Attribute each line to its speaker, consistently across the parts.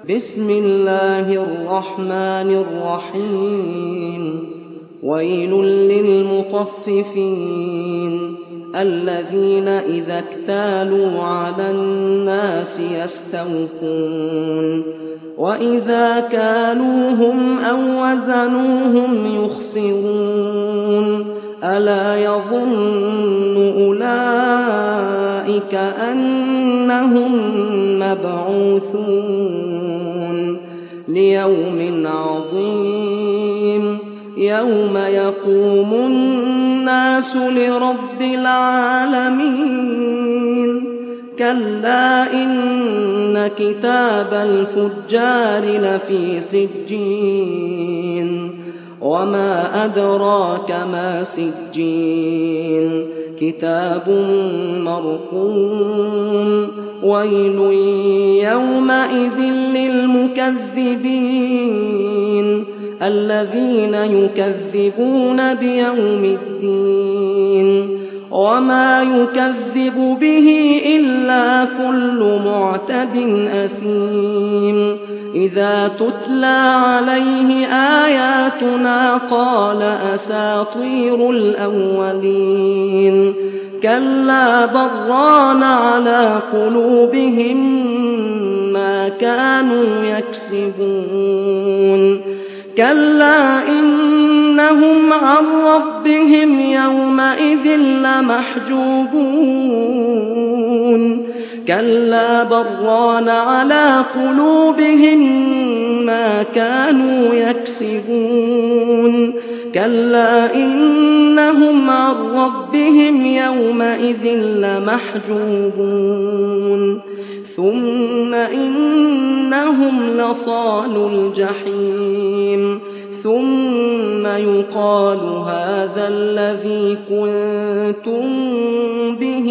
Speaker 1: بسم الله الرحمن الرحيم ويل للمطففين الذين إذا اكتالوا على الناس يستوفون وإذا كالوهم أو وزنوهم يخسرون ألا يظن أولئك أنهم مبعوثون ليوم عظيم يوم يقوم الناس لرب العالمين كلا إن كتاب الفجار لفي سجين وما أدراك ما سجين كتاب مرقوم ويل يومئذ للمكذبين الذين يكذبون بيوم الدين وما يكذب به إلا كل معتد أثيم إذا تتلى عليه آياتنا قال أساطير الأولين كلا بران على قلوبهم ما كانوا يكسبون كلا إنهم عن ربهم يومئذ لمحجوبون كلا بران على قلوبهم ما كانوا يكسبون كلا إنهم عن ربهم يومئذ لمحجوبون ثم إنهم لصالو الجحيم ثم يقال هذا الذي كنتم به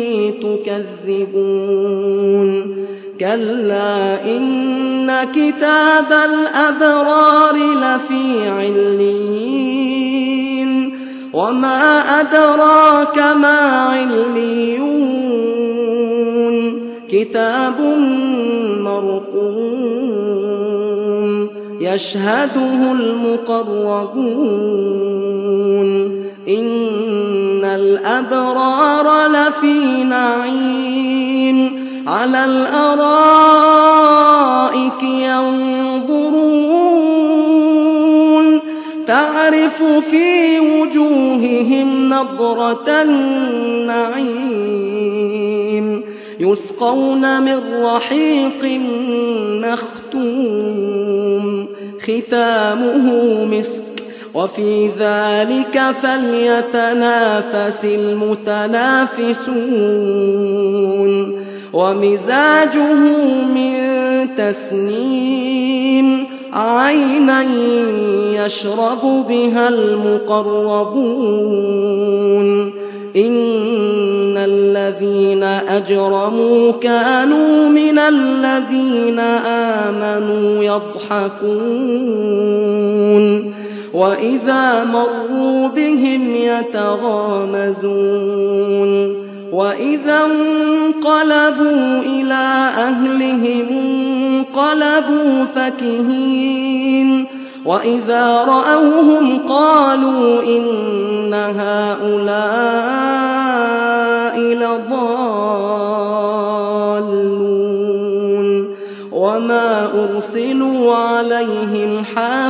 Speaker 1: تكذبون كلا إن كتاب الأبرار لفي عليين وما أدراك ما عليون كتاب مرقوم يشهده المقربون إن الأبرار لفي نعيم على الأرائك ينظرون تعرف في وجوههم نضرة النعيم يسقون من رحيق مختوم ختامه مسك وفي ذلك فليتنافس المتنافسون ومزاجه من تسنيم عينا يشرب بها المقربون إن الذين أجرموا كانوا من الذين آمنوا يضحكون وإذا مروا بهم يتغامزون وإذا انقلبوا إلى أهلهم انقلبوا فكهين وإذا رأوهم قالوا إن هؤلاء لضالون وما أرسلوا عليهم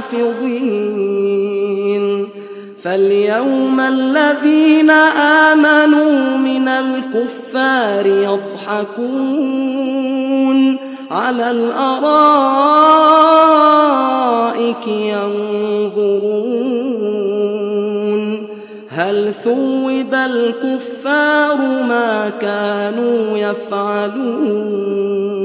Speaker 1: حافظين فاليوم الذين آمنوا من الكفار يضحكون على الأرائك ينظرون هل ثوب الكفار ما كانوا يفعلون